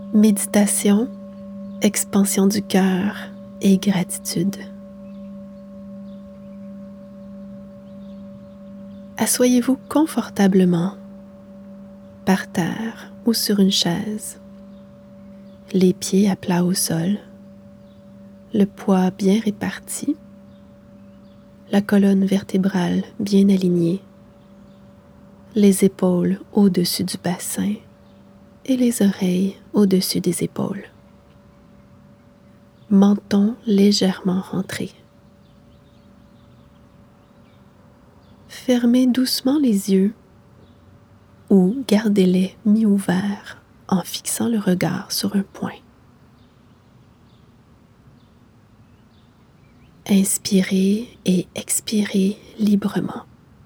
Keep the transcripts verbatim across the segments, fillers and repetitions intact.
Méditation, expansion du cœur et gratitude. Assoyez-vous confortablement, par terre ou sur une chaise, les pieds à plat au sol, le poids bien réparti, la colonne vertébrale bien alignée, les épaules au-dessus du bassin et les oreilles au-dessus des épaules. Menton légèrement rentré. Fermez doucement les yeux ou gardez-les mi-ouverts en fixant le regard sur un point. Inspirez et expirez librement.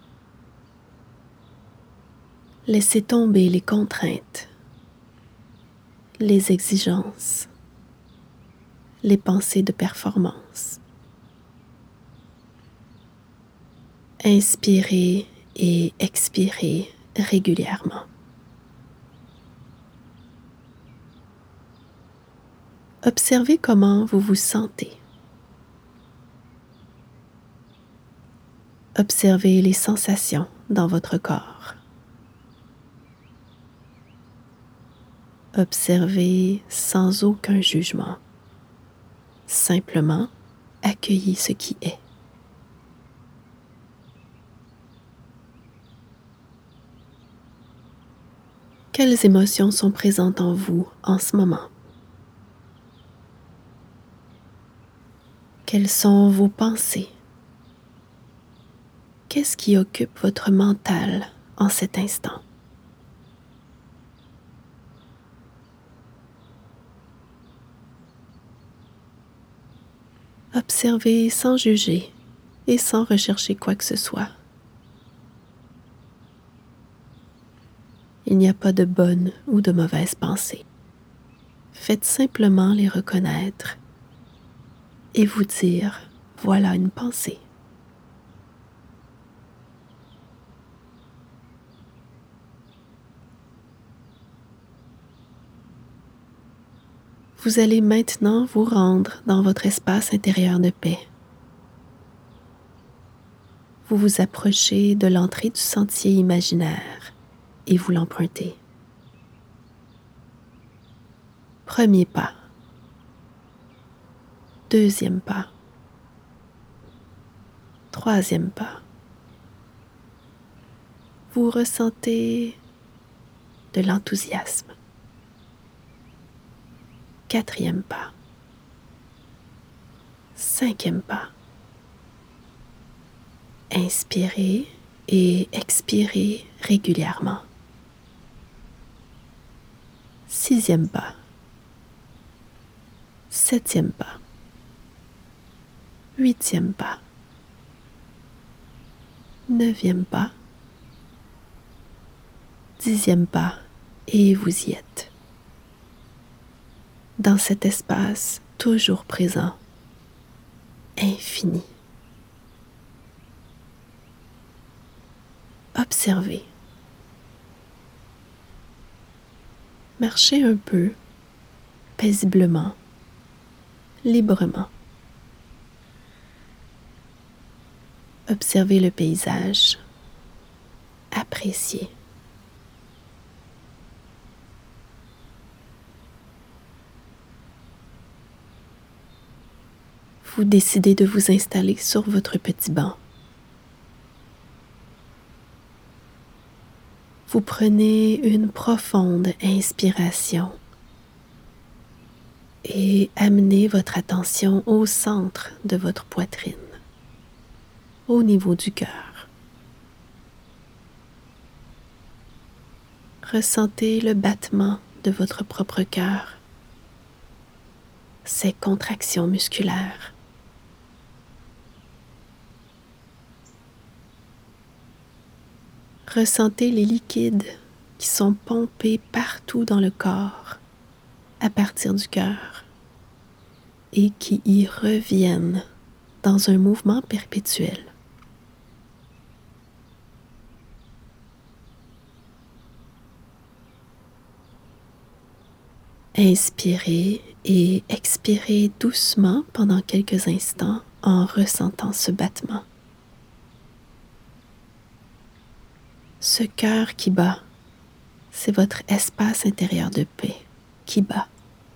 Laissez tomber les contraintes, les exigences, les pensées de performance. Inspirez et expirez régulièrement. Observez comment vous vous sentez. Observez les sensations dans votre corps. Observez sans aucun jugement. Simplement, accueillez ce qui est. Quelles émotions sont présentes en vous en ce moment? Quelles sont vos pensées? Qu'est-ce qui occupe votre mental en cet instant? Observez sans juger et sans rechercher quoi que ce soit. Il n'y a pas de bonne ou de mauvaise pensée. Faites simplement les reconnaître et vous dire « voilà une pensée ». Vous allez maintenant vous rendre dans votre espace intérieur de paix. Vous vous approchez de l'entrée du sentier imaginaire et vous l'empruntez. Premier pas. Deuxième pas. Troisième pas. Vous ressentez de l'enthousiasme. Quatrième pas. Cinquième pas. Inspirez et expirez régulièrement. Sixième pas. Septième pas. Huitième pas. Neuvième pas. Dixième pas. Et vous y êtes. Dans cet espace toujours présent, infini. Observez. Marchez un peu, paisiblement, librement. Observez le paysage. Appréciez. Vous décidez de vous installer sur votre petit banc. Vous prenez une profonde inspiration et amenez votre attention au centre de votre poitrine, au niveau du cœur. Ressentez le battement de votre propre cœur, ses contractions musculaires. Ressentez les liquides qui sont pompés partout dans le corps à partir du cœur et qui y reviennent dans un mouvement perpétuel. Inspirez et expirez doucement pendant quelques instants en ressentant ce battement. Ce cœur qui bat, c'est votre espace intérieur de paix qui bat.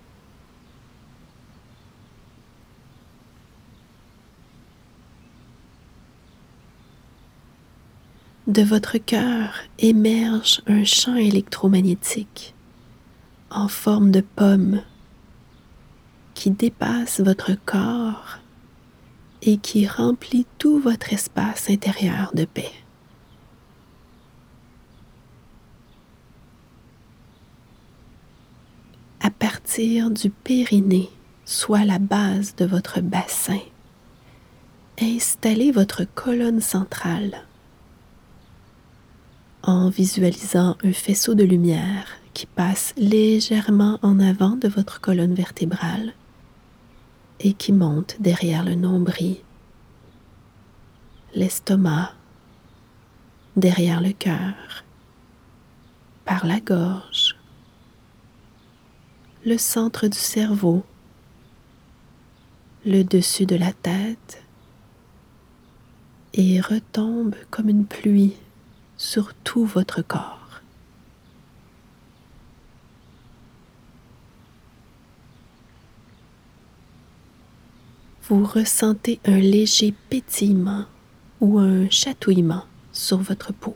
De votre cœur émerge un champ électromagnétique en forme de pomme qui dépasse votre corps et qui remplit tout votre espace intérieur de paix. À partir du périnée, soit la base de votre bassin, installez votre colonne centrale en visualisant un faisceau de lumière qui passe légèrement en avant de votre colonne vertébrale et qui monte derrière le nombril, l'estomac, derrière le cœur, par la gorge, le centre du cerveau, le dessus de la tête et retombe comme une pluie sur tout votre corps. Vous ressentez un léger pétillement ou un chatouillement sur votre peau.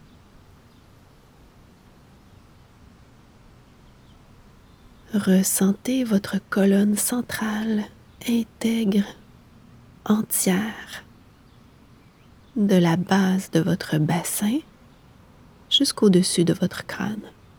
Ressentez votre colonne centrale intègre, entière, de la base de votre bassin jusqu'au-dessus de votre crâne.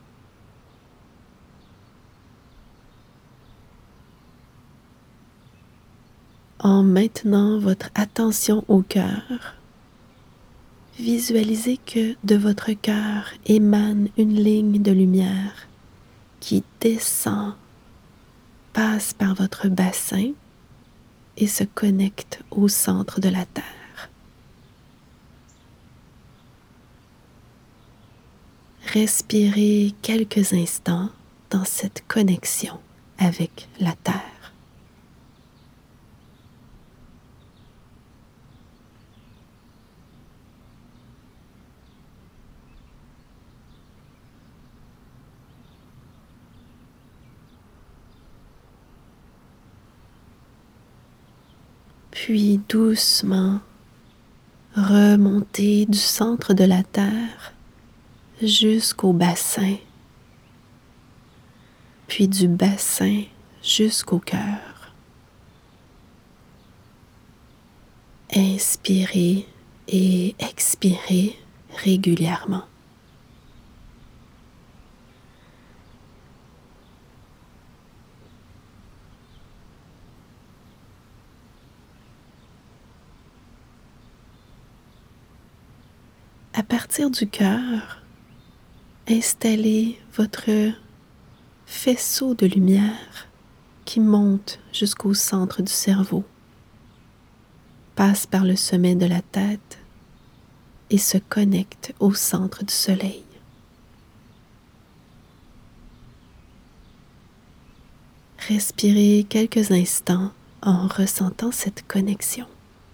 En maintenant votre attention au cœur, visualisez que de votre cœur émane une ligne de lumière qui descend, passe par votre bassin et se connecte au centre de la Terre. Respirez quelques instants dans cette connexion avec la Terre. Puis doucement, remontez du centre de la Terre jusqu'au bassin, puis du bassin jusqu'au cœur. Inspirez et expirez régulièrement. À partir du cœur, installez votre faisceau de lumière qui monte jusqu'au centre du cerveau, passe par le sommet de la tête et se connecte au centre du soleil. Respirez quelques instants en ressentant cette connexion.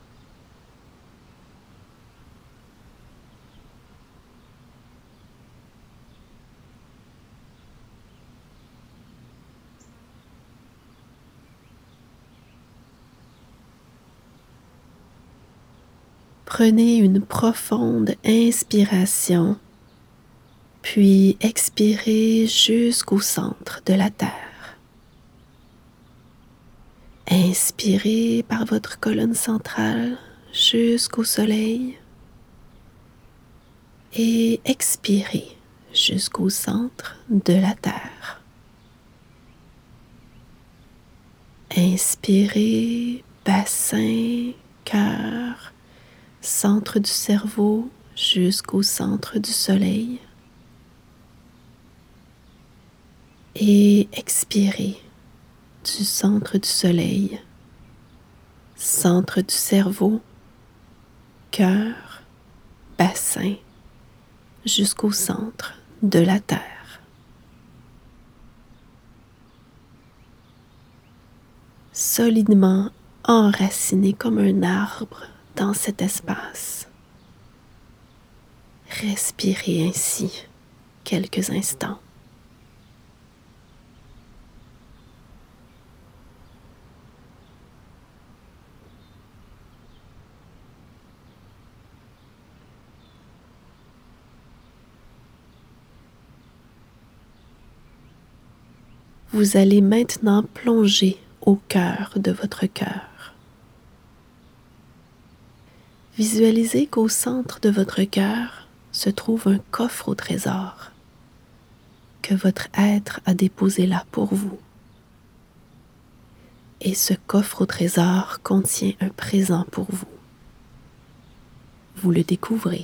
Prenez une profonde inspiration, puis expirez jusqu'au centre de la Terre. Inspirez par votre colonne centrale jusqu'au soleil et expirez jusqu'au centre de la Terre. Inspirez, bassin, cœur, centre du cerveau jusqu'au centre du soleil. Et expirez du centre du soleil, centre du cerveau, cœur, bassin, jusqu'au centre de la Terre. solidement enraciné comme un arbre dans cet espace. Respirez ainsi quelques instants. Vous allez maintenant plonger au cœur de votre cœur. Visualisez qu'au centre de votre cœur se trouve un coffre au trésor que votre être a déposé là pour vous. Et ce coffre au trésor contient un présent pour vous. Vous le découvrez.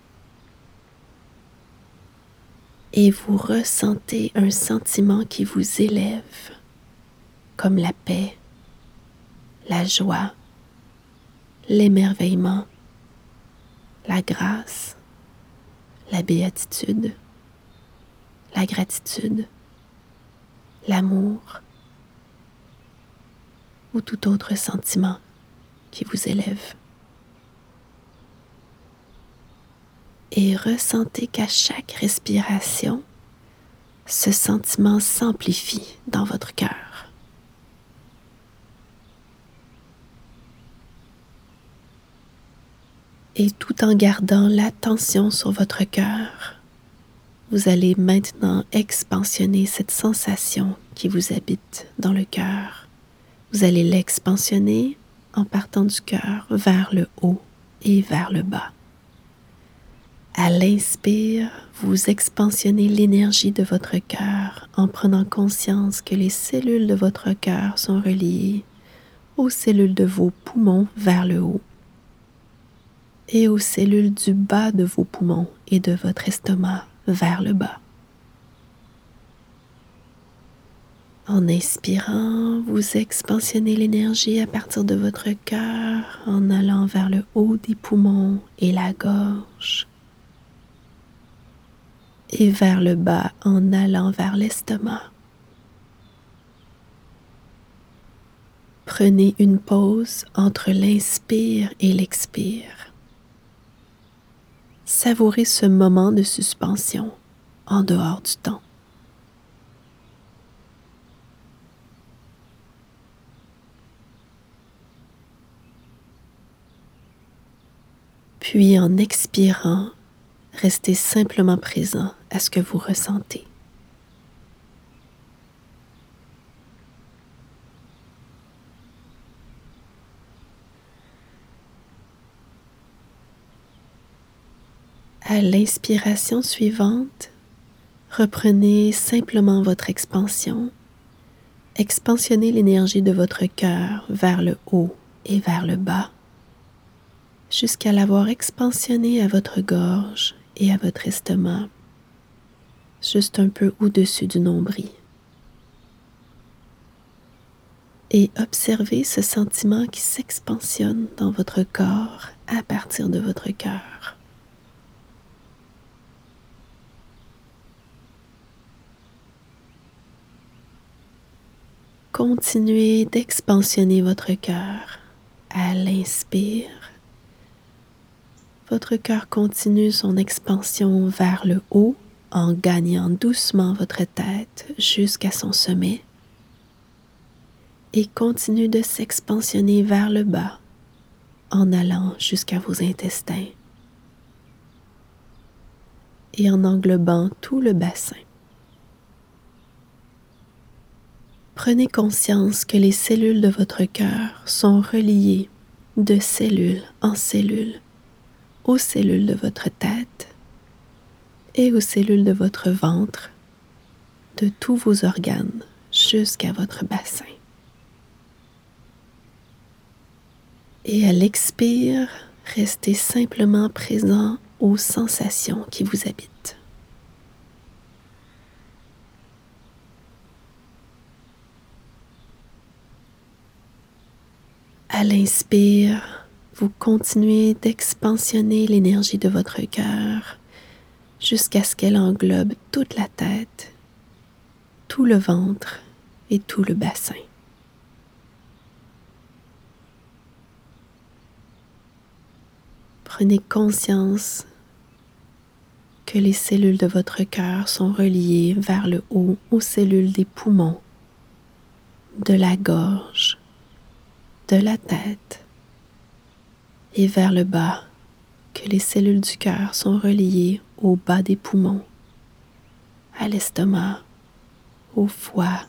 Et vous ressentez un sentiment qui vous élève, comme la paix, la joie, l'émerveillement, la grâce, la béatitude, la gratitude, l'amour ou tout autre sentiment qui vous élève. Et ressentez qu'à chaque respiration, ce sentiment s'amplifie dans votre cœur. Et tout en gardant l'attention sur votre cœur, vous allez maintenant expansionner cette sensation qui vous habite dans le cœur. Vous allez l'expansionner en partant du cœur vers le haut et vers le bas. À l'inspire, vous expansionnez l'énergie de votre cœur en prenant conscience que les cellules de votre cœur sont reliées aux cellules de vos poumons vers le haut et aux cellules du bas de vos poumons et de votre estomac vers le bas. En inspirant, vous expansionnez l'énergie à partir de votre cœur en allant vers le haut des poumons et la gorge. Et vers le bas en allant vers l'estomac. Prenez une pause entre l'inspire et l'expire. Savourez ce moment de suspension en dehors du temps. Puis en expirant, restez simplement présent à ce que vous ressentez. À l'inspiration suivante, reprenez simplement votre expansion. Expansionnez l'énergie de votre cœur vers le haut et vers le bas, jusqu'à l'avoir expansionnée à votre gorge et à votre estomac, juste un peu au-dessus du nombril. Et observez ce sentiment qui s'expansionne dans votre corps à partir de votre cœur. Continuez d'expansionner votre cœur à l'inspire. Votre cœur continue son expansion vers le haut en gagnant doucement votre tête jusqu'à son sommet et continue de s'expansionner vers le bas en allant jusqu'à vos intestins et en englobant tout le bassin. Prenez conscience que les cellules de votre cœur sont reliées de cellule en cellule aux cellules de votre tête et aux cellules de votre ventre, de tous vos organes jusqu'à votre bassin. Et à l'expire, restez simplement présent aux sensations qui vous habitent. À l'inspire, vous continuez d'expansionner l'énergie de votre cœur jusqu'à ce qu'elle englobe toute la tête, tout le ventre et tout le bassin. Prenez conscience que les cellules de votre cœur sont reliées vers le haut aux cellules des poumons, de la gorge, de la tête, et vers le bas, que les cellules du cœur sont reliées au bas des poumons, à l'estomac, au foie,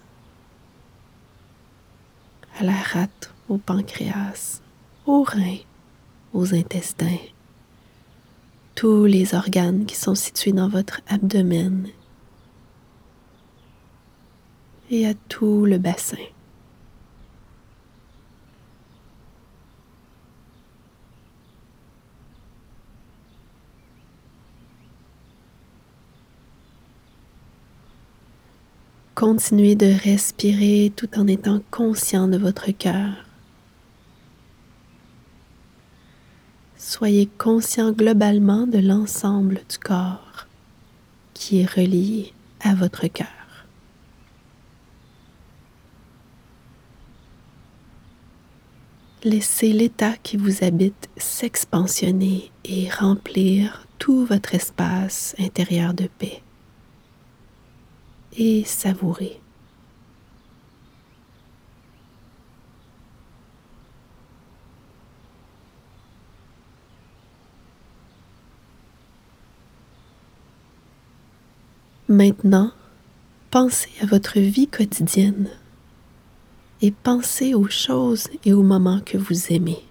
à la rate, au pancréas, aux reins, aux intestins, tous les organes qui sont situés dans votre abdomen et à tout le bassin. Continuez de respirer tout en étant conscient de votre cœur. Soyez conscient globalement de l'ensemble du corps qui est relié à votre cœur. Laissez l'état qui vous habite s'expansionner et remplir tout votre espace intérieur de paix. Et savourez. Maintenant, pensez à votre vie quotidienne et pensez aux choses et aux moments que vous aimez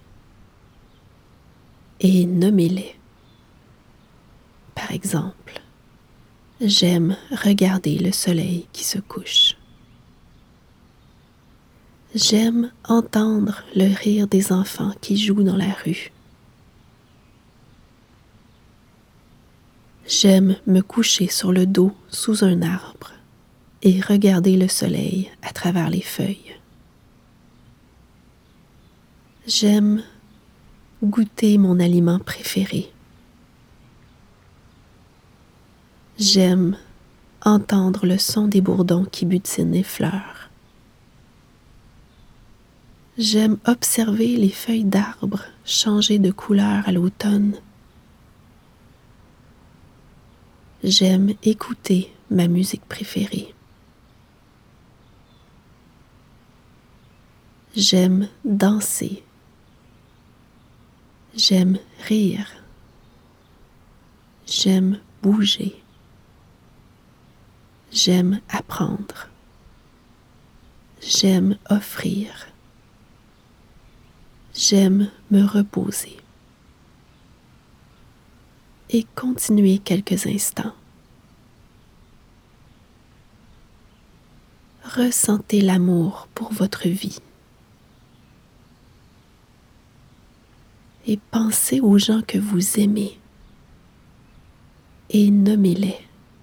et nommez-les. Par exemple, j'aime regarder le soleil qui se couche. J'aime entendre le rire des enfants qui jouent dans la rue. J'aime me coucher sur le dos sous un arbre et regarder le soleil à travers les feuilles. J'aime goûter mon aliment préféré. J'aime entendre le son des bourdons qui butinent les fleurs. J'aime observer les feuilles d'arbres changer de couleur à l'automne. J'aime écouter ma musique préférée. J'aime danser. J'aime rire. J'aime bouger. J'aime apprendre. J'aime offrir. J'aime me reposer. Et continuez quelques instants. Ressentez l'amour pour votre vie. Et pensez aux gens que vous aimez et nommez-les.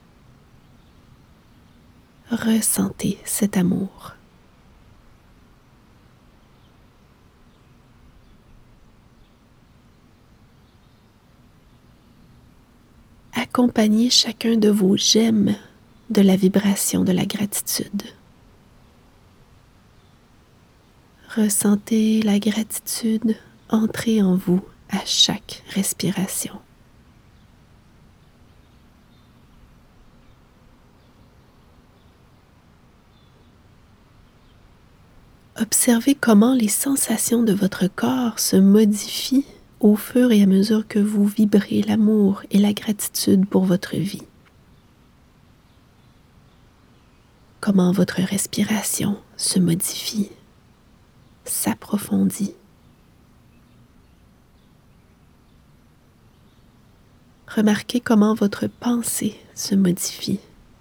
Ressentez cet amour. Accompagnez chacun de vos j'aime de la vibration de la gratitude. Ressentez la gratitude entrer en vous à chaque respiration. Observez comment les sensations de votre corps se modifient au fur et à mesure que vous vibrez l'amour et la gratitude pour votre vie. Comment votre respiration se modifie, s'approfondit. Remarquez comment votre pensée se modifie.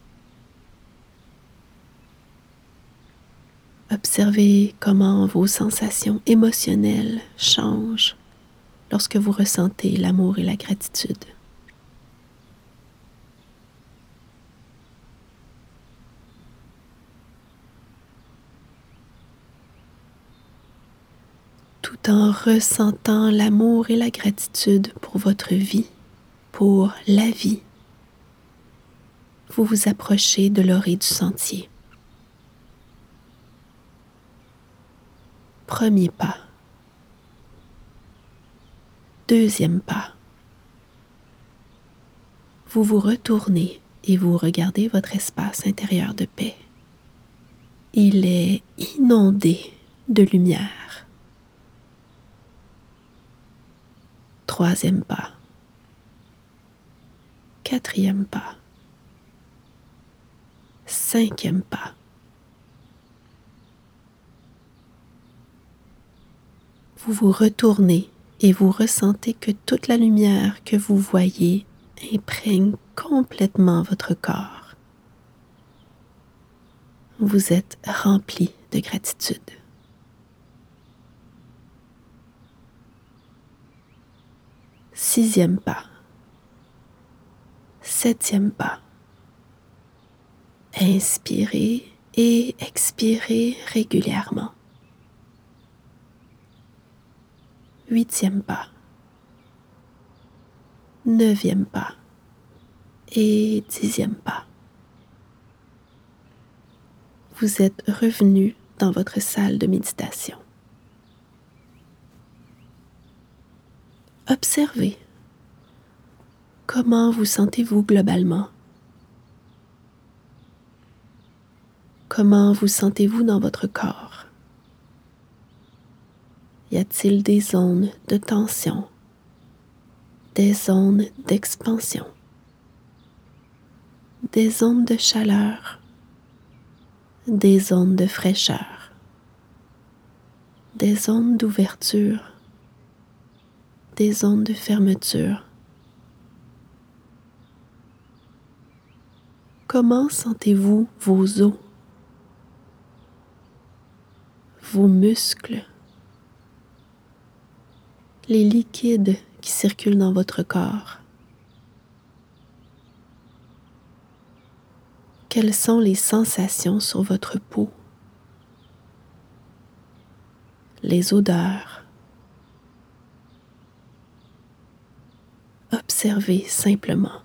Observez comment vos sensations émotionnelles changent lorsque vous ressentez l'amour et la gratitude. Tout en ressentant l'amour et la gratitude pour votre vie, pour la vie, vous vous approchez de l'orée du sentier. Premier pas. Deuxième pas. Vous vous retournez et vous regardez votre espace intérieur de paix. Il est inondé de lumière. Troisième pas. Quatrième pas. Cinquième pas. Vous vous retournez et vous ressentez que toute la lumière que vous voyez imprègne complètement votre corps. Vous êtes rempli de gratitude. Sixième pas. Septième pas. Inspirez et expirez régulièrement. Huitième pas. Neuvième pas. Et dixième pas. Vous êtes revenu dans votre salle de méditation. Observez. Comment vous sentez-vous globalement? Comment vous sentez-vous dans votre corps? Y a-t-il des zones de tension, des zones d'expansion, des zones de chaleur, des zones de fraîcheur, des zones d'ouverture, des zones de fermeture? Comment sentez-vous vos os, vos muscles, les liquides qui circulent dans votre corps? Quelles sont les sensations sur votre peau? Les odeurs? Observez simplement.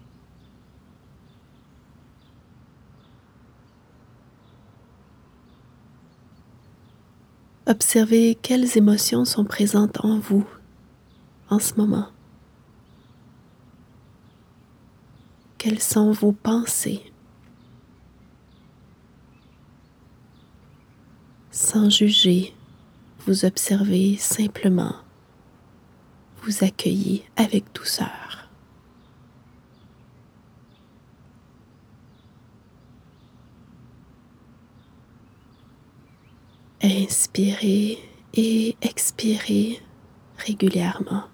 Observez quelles émotions sont présentes en vous en ce moment. Quelles sont vos pensées? Sans juger, vous observez simplement. Vous accueillez avec douceur. Inspirez et expirez régulièrement.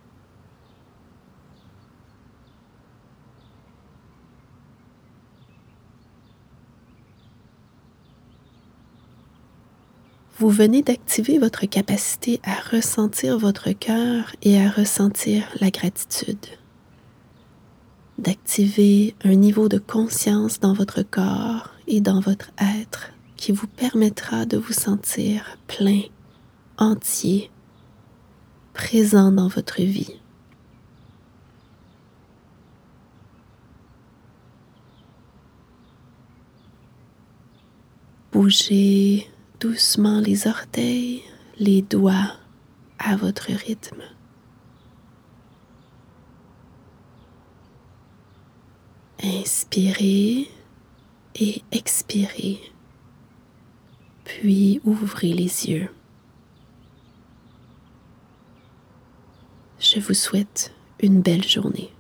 Vous venez d'activer votre capacité à ressentir votre cœur et à ressentir la gratitude. D'activer un niveau de conscience dans votre corps et dans votre être qui vous permettra de vous sentir plein, entier, présent dans votre vie. Bougez doucement les orteils, les doigts à votre rythme. Inspirez et expirez, puis ouvrez les yeux. Je vous souhaite une belle journée.